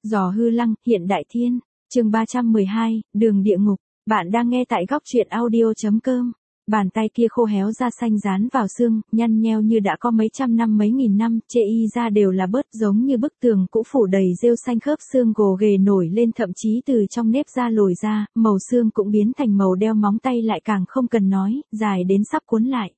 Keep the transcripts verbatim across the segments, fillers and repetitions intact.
Giò hư lăng, hiện đại thiên, chương ba trăm mười hai, đường địa ngục. Bạn đang nghe tại góc truyện audio.com. Bàn tay kia khô héo da xanh dán vào xương, nhăn nheo như đã có mấy trăm năm mấy nghìn năm, chê y ra đều là bớt giống như bức tường cũ phủ đầy rêu xanh, khớp xương gồ ghề nổi lên, thậm chí từ trong nếp da lồi ra, màu xương cũng biến thành màu đeo, móng tay lại càng không cần nói, dài đến sắp cuốn lại.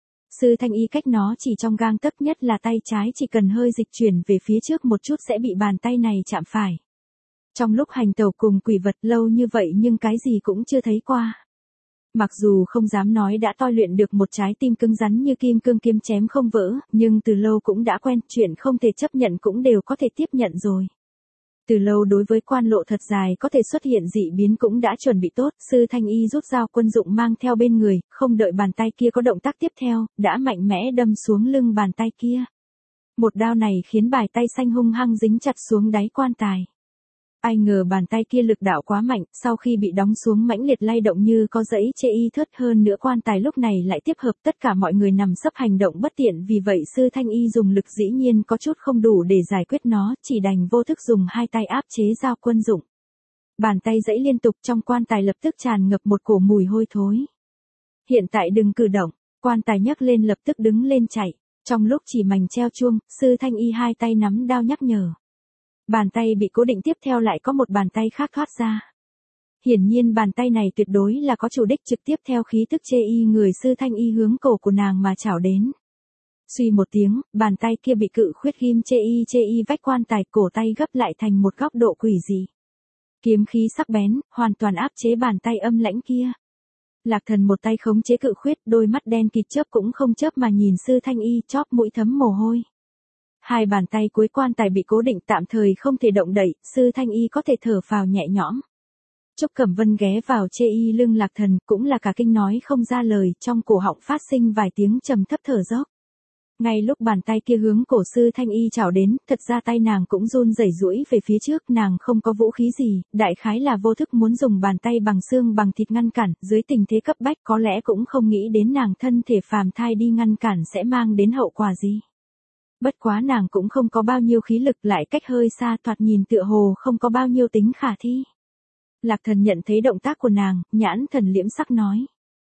Sư Thanh Y cách nó chỉ trong gang tấc, nhất là tay trái chỉ cần hơi dịch chuyển về phía trước một chút sẽ bị bàn tay này chạm phải. Trong lúc hành tẩu cùng quỷ vật lâu như vậy nhưng cái gì cũng chưa thấy qua. Mặc dù không dám nói đã toi luyện được một trái tim cứng rắn như kim cương kiếm chém không vỡ, nhưng từ lâu cũng đã quen, chuyện không thể chấp nhận cũng đều có thể tiếp nhận rồi. Từ lâu đối với quan lộ thật dài có thể xuất hiện dị biến cũng đã chuẩn bị tốt, Sư Thanh Y rút dao quân dụng mang theo bên người, không đợi bàn tay kia có động tác tiếp theo, đã mạnh mẽ đâm xuống lưng bàn tay kia. Một đao này khiến bài tay xanh hung hăng dính chặt xuống đáy quan tài. Ai ngờ bàn tay kia lực đạo quá mạnh, sau khi bị đóng xuống mãnh liệt lay động như có dãy chê y thớt, hơn nữa quan tài lúc này lại tiếp hợp, tất cả mọi người nằm sấp hành động bất tiện, vì vậy Sư Thanh Y dùng lực dĩ nhiên có chút không đủ để giải quyết nó, chỉ đành vô thức dùng hai tay áp chế dao quân dụng. Bàn tay giãy liên tục, trong quan tài lập tức tràn ngập một cổ mùi hôi thối. Hiện tại đừng cử động, quan tài nhấc lên lập tức đứng lên chạy, trong lúc chỉ mảnh treo chuông, Sư Thanh Y hai tay nắm đao nhắc nhở. Bàn tay bị cố định, tiếp theo lại có một bàn tay khác thoát ra. Hiển nhiên bàn tay này tuyệt đối là có chủ đích, trực tiếp theo khí tức chê y người Sư Thanh Y hướng cổ của nàng mà chảo đến. Suy một tiếng, bàn tay kia bị cự khuyết ghim chê y chê y vách quan tài, cổ tay gấp lại thành một góc độ quỷ dị. Kiếm khí sắc bén, hoàn toàn áp chế bàn tay âm lãnh kia. Lạc Thần một tay khống chế cự khuyết, đôi mắt đen kịt chớp cũng không chớp mà nhìn Sư Thanh Y, chóp mũi thấm mồ hôi. Hai bàn tay cuối quan tài bị cố định, tạm thời không thể động đậy, Sư Thanh Y có thể thở phào nhẹ nhõm. Trúc Cẩm Vân ghé vào chê y lưng Lạc Thần, cũng là cả kinh nói không ra lời, trong cổ họng phát sinh vài tiếng trầm thấp thở dốc. Ngay lúc bàn tay kia hướng cổ Sư Thanh Y chảo đến, thật ra tay nàng cũng run rẩy duỗi về phía trước, nàng không có vũ khí gì, đại khái là vô thức muốn dùng bàn tay bằng xương bằng thịt ngăn cản, dưới tình thế cấp bách có lẽ cũng không nghĩ đến nàng thân thể phàm thai đi ngăn cản sẽ mang đến hậu quả gì. Bất quá nàng cũng không có bao nhiêu khí lực, lại cách hơi xa, thoạt nhìn tựa hồ không có bao nhiêu tính khả thi. Lạc Thần nhận thấy động tác của nàng, nhãn thần liễm sắc nói.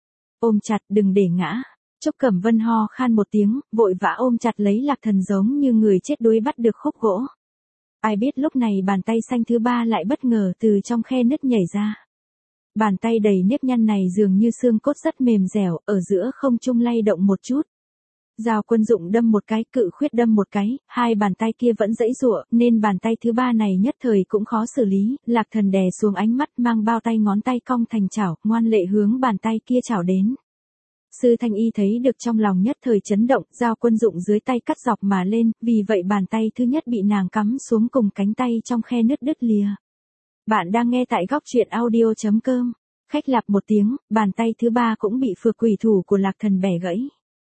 Ôm chặt, đừng để ngã. Trúc Cẩm Vân ho khan một tiếng, vội vã ôm chặt lấy Lạc Thần giống như người chết đuối bắt được khúc gỗ. Ai biết lúc này bàn tay xanh thứ ba lại bất ngờ từ trong khe nứt nhảy ra. Bàn tay đầy nếp nhăn này dường như xương cốt rất mềm dẻo, ở giữa không trung lay động một chút. Dao quân dụng đâm một cái, cự khuyết đâm một cái, hai bàn tay kia vẫn giãy giụa, nên bàn tay thứ ba này nhất thời cũng khó xử lý. Lạc Thần đè xuống ánh mắt, mang bao tay ngón tay cong thành chảo, ngoan lệ hướng bàn tay kia chảo đến. Sư Thanh Y thấy được trong lòng nhất thời chấn động, dao quân dụng dưới tay cắt dọc mà lên, vì vậy bàn tay thứ nhất bị nàng cắm xuống cùng cánh tay trong khe nứt đứt lìa. Bạn đang nghe tại góc truyện audio.com. Khách lạp một tiếng, bàn tay thứ ba cũng bị phược quỷ thủ của Lạc Thần bẻ gãy.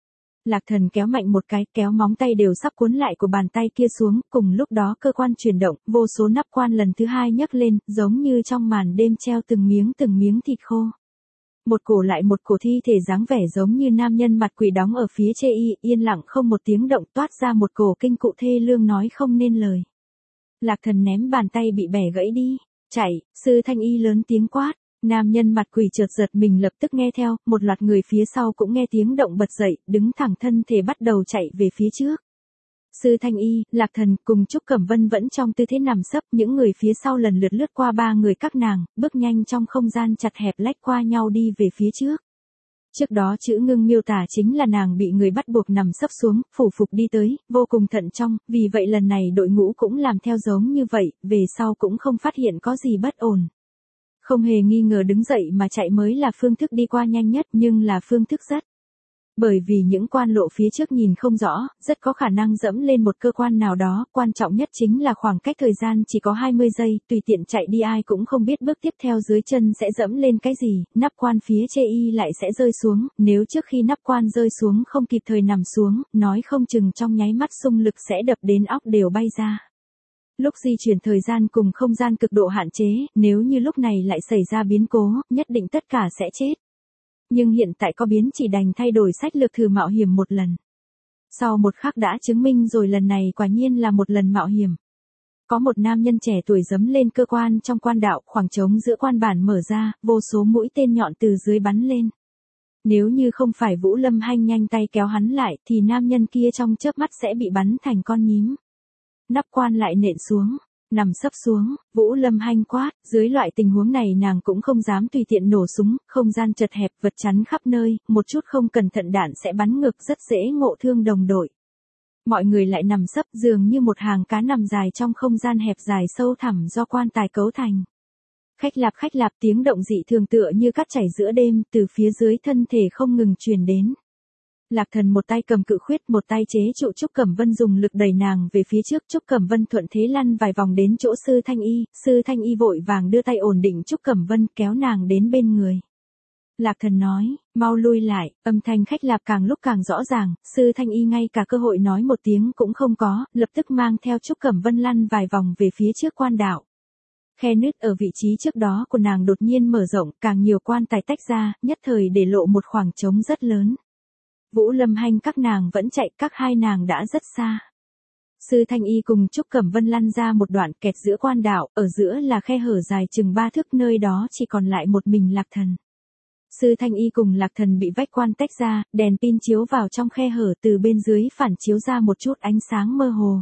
Lạc Thần kéo mạnh một cái, kéo móng tay đều sắp cuốn lại của bàn tay kia xuống, cùng lúc đó cơ quan chuyển động, vô số nắp quan lần thứ hai nhấc lên, giống như trong màn đêm treo từng miếng từng miếng thịt khô. Một cổ lại một cổ thi thể dáng vẻ giống như nam nhân mặt quỷ đóng ở phía chê y, yên lặng không một tiếng động, toát ra một cổ kinh cụ thê lương nói không nên lời. Lạc Thần ném bàn tay bị bẻ gãy đi, chạy, Sư Thanh Y lớn tiếng quát. Nam nhân mặt quỷ chợt giật mình lập tức nghe theo, một loạt người phía sau cũng nghe tiếng động bật dậy, đứng thẳng thân thể bắt đầu chạy về phía trước. Sư Thanh Y, Lạc Thần cùng Trúc Cẩm Vân vẫn trong tư thế nằm sấp, những người phía sau lần lượt lướt qua ba người các nàng, bước nhanh trong không gian chặt hẹp lách qua nhau đi về phía trước. Trước đó chữ ngưng miêu tả chính là nàng bị người bắt buộc nằm sấp xuống, phủ phục đi tới, vô cùng thận trọng, vì vậy lần này đội ngũ cũng làm theo giống như vậy, về sau cũng không phát hiện có gì bất ổn. Không hề nghi ngờ đứng dậy mà chạy mới là phương thức đi qua nhanh nhất, nhưng là phương thức rất. Bởi vì những quan lộ phía trước nhìn không rõ, rất có khả năng dẫm lên một cơ quan nào đó, quan trọng nhất chính là khoảng cách thời gian chỉ có hai mươi giây, tùy tiện chạy đi ai cũng không biết bước tiếp theo dưới chân sẽ dẫm lên cái gì, nắp quan phía chê y lại sẽ rơi xuống, nếu trước khi nắp quan rơi xuống không kịp thời nằm xuống, nói không chừng trong nháy mắt xung lực sẽ đập đến óc đều bay ra. Lúc di chuyển thời gian cùng không gian cực độ hạn chế, nếu như lúc này lại xảy ra biến cố, nhất định tất cả sẽ chết. Nhưng hiện tại có biến chỉ đành thay đổi sách lược thử mạo hiểm một lần. Sau một khắc đã chứng minh rồi lần này quả nhiên là một lần mạo hiểm. có một nam nhân trẻ tuổi dấm lên cơ quan trong quan đạo, khoảng trống giữa quan bản mở ra, vô số mũi tên nhọn từ dưới bắn lên. Nếu như không phải Vũ Lâm Hanh nhanh tay kéo hắn lại, thì nam nhân kia trong chớp mắt sẽ bị bắn thành con nhím. Nắp quan lại nện xuống, nằm sấp xuống, Vũ Lâm Hanh quát, dưới loại tình huống này nàng cũng không dám tùy tiện nổ súng, không gian chật hẹp, vật chắn khắp nơi, một chút không cẩn thận đạn sẽ bắn ngược, rất dễ ngộ thương đồng đội. Mọi người lại nằm sấp dường như một hàng cá nằm dài trong không gian hẹp dài sâu thẳm do quan tài cấu thành. Khách lạp khách lạp, tiếng động dị thường tựa như cát chảy giữa đêm, từ phía dưới thân thể không ngừng truyền đến. Lạc Thần một tay cầm cự khuyết, một tay chế trụ Trúc Cẩm Vân, dùng lực đẩy nàng về phía trước. Trúc Cẩm Vân thuận thế lăn vài vòng đến chỗ Sư Thanh Y, Sư Thanh Y vội vàng đưa tay ổn định Trúc Cẩm Vân, kéo nàng đến bên người. Lạc Thần nói, mau lui lại, âm thanh khách lạp càng lúc càng rõ ràng, Sư Thanh Y ngay cả cơ hội nói một tiếng cũng không có, lập tức mang theo Trúc Cẩm Vân lăn vài vòng về phía trước quan đạo. Khe nứt ở vị trí trước đó của nàng đột nhiên mở rộng, càng nhiều quan tài tách ra, nhất thời để lộ một khoảng trống rất lớn. Vũ Lâm Hanh các nàng vẫn chạy, các hai nàng đã rất xa. Sư Thanh Y cùng Trúc Cẩm Vân lăn ra một đoạn, kẹt giữa quan đạo, ở giữa là khe hở dài chừng ba thước, nơi đó chỉ còn lại một mình Lạc Thần. Sư Thanh Y cùng Lạc Thần bị vách quan tách ra, đèn pin chiếu vào trong khe hở, từ bên dưới phản chiếu ra một chút ánh sáng mơ hồ.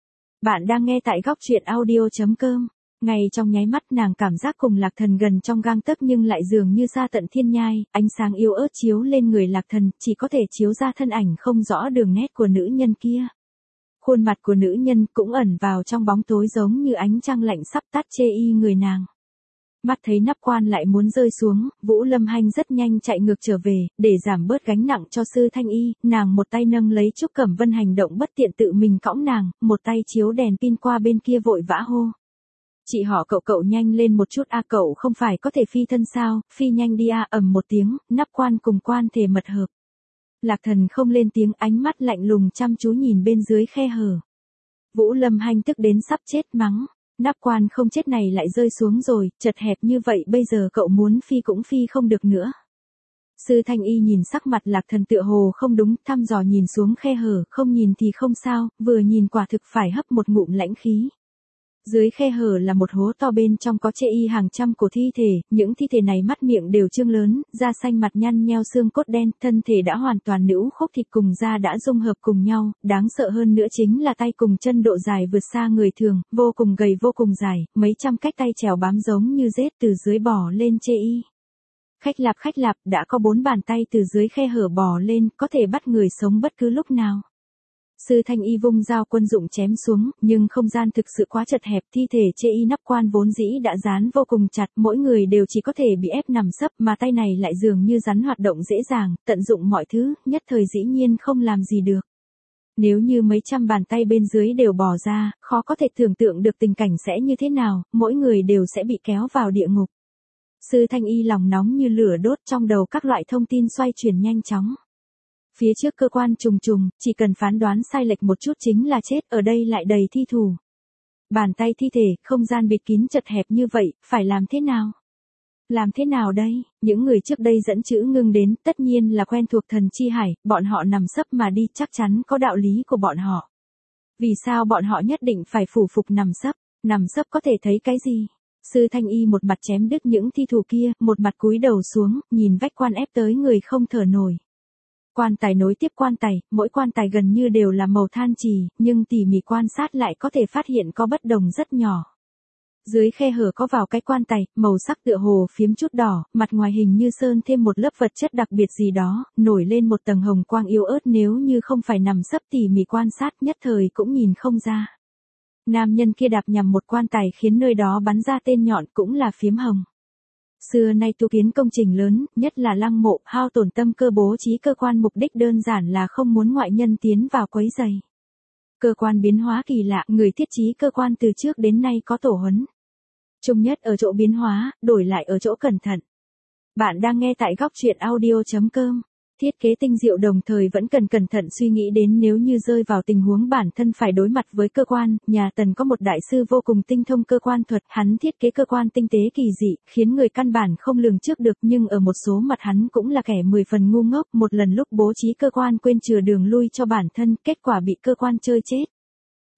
Bạn đang nghe tại góc truyện audio chấm com. Ngay trong nháy mắt nàng cảm giác cùng Lạc Thần gần trong gang tấc nhưng lại dường như xa tận thiên nhai, ánh sáng yếu ớt chiếu lên người Lạc Thần, chỉ có thể chiếu ra thân ảnh không rõ đường nét của nữ nhân kia. Khuôn mặt của nữ nhân cũng ẩn vào trong bóng tối giống như ánh trăng lạnh sắp tắt chê y người nàng. Mắt thấy nắp quan lại muốn rơi xuống, Vũ Lâm Hanh rất nhanh chạy ngược trở về, để giảm bớt gánh nặng cho Sư Thanh Y, nàng một tay nâng lấy Trúc Cẩm Vân hành động bất tiện tự mình cõng nàng, một tay chiếu đèn pin qua bên kia vội vã hô. Chị họ cậu cậu nhanh lên một chút a, cậu không phải có thể phi thân sao, phi nhanh đi a, ầm một tiếng, nắp quan cùng quan thể mật hợp. Lạc Thần không lên tiếng, ánh mắt lạnh lùng chăm chú nhìn bên dưới khe hở. Vũ Lâm Hanh tức đến sắp chết mắng, nắp quan không chết này lại rơi xuống rồi, chật hẹp như vậy bây giờ cậu muốn phi cũng phi không được nữa. Sư Thanh Y nhìn sắc mặt Lạc Thần tựa hồ không đúng, thăm dò nhìn xuống khe hở, không nhìn thì không sao, vừa nhìn quả thực phải hấp một ngụm lãnh khí. Dưới khe hở là một hố to, bên trong có chê y hàng trăm cổ thi thể, những thi thể này mắt miệng đều trương lớn, da xanh mặt nhăn nheo, xương cốt đen, thân thể đã hoàn toàn nữu khúc, thịt cùng da đã dung hợp cùng nhau, đáng sợ hơn nữa chính là tay cùng chân độ dài vượt xa người thường, vô cùng gầy vô cùng dài, mấy trăm cách tay trèo bám giống như rết từ dưới bò lên chê y. Khách lạp khách lạp, đã có bốn bàn tay từ dưới khe hở bò lên, có thể bắt người sống bất cứ lúc nào. Sư Thanh Y vung dao quân dụng chém xuống, nhưng không gian thực sự quá chật hẹp, thi thể chê y nắp quan vốn dĩ đã dán vô cùng chặt, mỗi người đều chỉ có thể bị ép nằm sấp, mà tay này lại dường như rắn hoạt động dễ dàng, tận dụng mọi thứ, nhất thời dĩ nhiên không làm gì được. Nếu như mấy trăm bàn tay bên dưới đều bò ra, khó có thể tưởng tượng được tình cảnh sẽ như thế nào, mỗi người đều sẽ bị kéo vào địa ngục. Sư Thanh Y lòng nóng như lửa đốt, trong đầu các loại thông tin xoay chuyển nhanh chóng. Phía trước cơ quan trùng trùng, chỉ cần phán đoán sai lệch một chút chính là chết, ở đây lại đầy thi thủ. Bàn tay thi thể, không gian bịt kín chật hẹp như vậy, phải làm thế nào? Làm thế nào đây? Những người trước đây dẫn chữ ngưng đến, tất nhiên là quen thuộc thần chi hải, bọn họ nằm sấp mà đi, chắc chắn có đạo lý của bọn họ. Vì sao bọn họ nhất định phải phủ phục nằm sấp? Nằm sấp có thể thấy cái gì? Sư Thanh Y một mặt chém đứt những thi thủ kia, một mặt cúi đầu xuống, nhìn vách quan ép tới người không thở nổi. Quan tài nối tiếp quan tài, mỗi quan tài gần như đều là màu than trì, nhưng tỉ mỉ quan sát lại có thể phát hiện có bất đồng rất nhỏ. Dưới khe hở có vào cái quan tài, màu sắc tựa hồ phiếm chút đỏ, mặt ngoài hình như sơn thêm một lớp vật chất đặc biệt gì đó, nổi lên một tầng hồng quang yếu ớt, nếu như không phải nằm sấp tỉ mỉ quan sát nhất thời cũng nhìn không ra. Nam nhân kia đạp nhằm một quan tài khiến nơi đó bắn ra tên nhọn, cũng là phiếm hồng. Xưa nay tu kiến công trình lớn, nhất là lăng mộ, hao tổn tâm cơ bố trí cơ quan, mục đích đơn giản là không muốn ngoại nhân tiến vào quấy rầy. Cơ quan biến hóa kỳ lạ, người thiết trí cơ quan từ trước đến nay có tổ huấn. Chung nhất ở chỗ biến hóa, đổi lại ở chỗ cẩn thận. Bạn đang nghe tại góc truyện audio chấm com. Thiết kế tinh diệu đồng thời vẫn cần cẩn thận suy nghĩ đến nếu như rơi vào tình huống bản thân phải đối mặt với cơ quan, nhà Tần có một đại sư vô cùng tinh thông cơ quan thuật, hắn thiết kế cơ quan tinh tế kỳ dị, khiến người căn bản không lường trước được, nhưng ở một số mặt hắn cũng là kẻ mười phần ngu ngốc, một lần lúc bố trí cơ quan quên chừa đường lui cho bản thân, kết quả bị cơ quan chơi chết.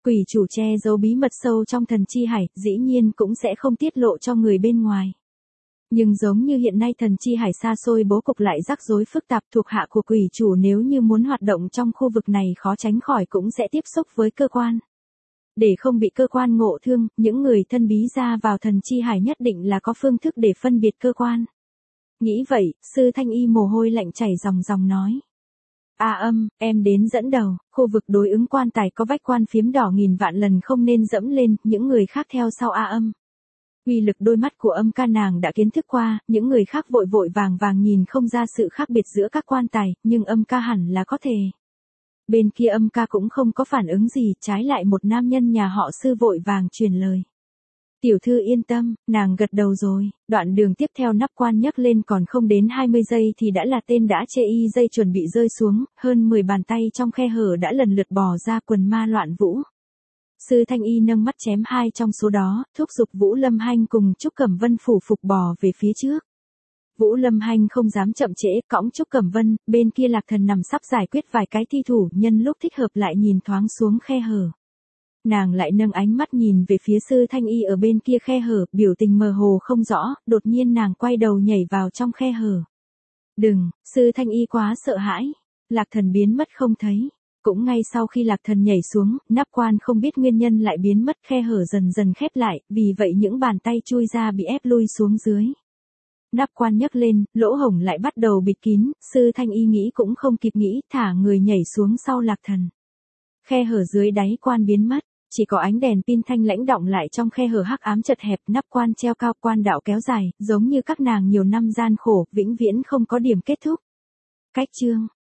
Quỷ chủ che giấu bí mật sâu trong thần chi hải, dĩ nhiên cũng sẽ không tiết lộ cho người bên ngoài. Nhưng giống như hiện nay thần chi hải xa xôi bố cục lại rắc rối phức tạp, thuộc hạ của quỷ chủ nếu như muốn hoạt động trong khu vực này khó tránh khỏi cũng sẽ tiếp xúc với cơ quan. Để không bị cơ quan ngộ thương, những người thân bí ra vào thần chi hải nhất định là có phương thức để phân biệt cơ quan. Nghĩ vậy, sư Thanh Y mồ hôi lạnh chảy ròng ròng nói. A Âm, em đến dẫn đầu, khu vực đối ứng quan tài có vách quan phiếm đỏ nghìn vạn lần không nên dẫm lên, những người khác theo sau A Âm. Uy lực đôi mắt của Âm ca nàng đã kiến thức qua, những người khác vội vội vàng vàng nhìn không ra sự khác biệt giữa các quan tài, nhưng Âm ca hẳn là có thể. Bên kia Âm ca cũng không có phản ứng gì, trái lại một nam nhân nhà họ Sư vội vàng truyền lời. Tiểu thư yên tâm, nàng gật đầu rồi, đoạn đường tiếp theo nắp quan nhấc lên còn không đến hai mươi giây thì đã là tên đã chê y dây chuẩn bị rơi xuống, hơn mười bàn tay trong khe hở đã lần lượt bò ra, quần ma loạn vũ. Sư Thanh Y nâng mắt chém hai trong số đó, thúc giục Vũ Lâm Hanh cùng Trúc Cẩm Vân phủ phục bò về phía trước. Vũ Lâm Hanh không dám chậm trễ, cõng Trúc Cẩm Vân, bên kia Lạc Thần nằm sắp giải quyết vài cái thi thủ, nhân lúc thích hợp lại nhìn thoáng xuống khe hở. Nàng lại nâng ánh mắt nhìn về phía sư Thanh Y ở bên kia khe hở, biểu tình mơ hồ không rõ, đột nhiên nàng quay đầu nhảy vào trong khe hở. Đừng, sư Thanh Y quá sợ hãi. Lạc Thần biến mất không thấy. Cũng ngay sau khi Lạc Thần nhảy xuống, nắp quan không biết nguyên nhân lại biến mất, khe hở dần dần khép lại, vì vậy những bàn tay chui ra bị ép lui xuống dưới. Nắp quan nhấc lên, lỗ hổng lại bắt đầu bịt kín, sư Thanh Y nghĩ cũng không kịp nghĩ, thả người nhảy xuống sau Lạc Thần. Khe hở dưới đáy quan biến mất. Chỉ có ánh đèn pin thanh lãnh đọng lại trong khe hở hắc ám chật hẹp, nắp quan treo cao, quan đạo kéo dài, giống như các nàng nhiều năm gian khổ, vĩnh viễn không có điểm kết thúc. Cách chương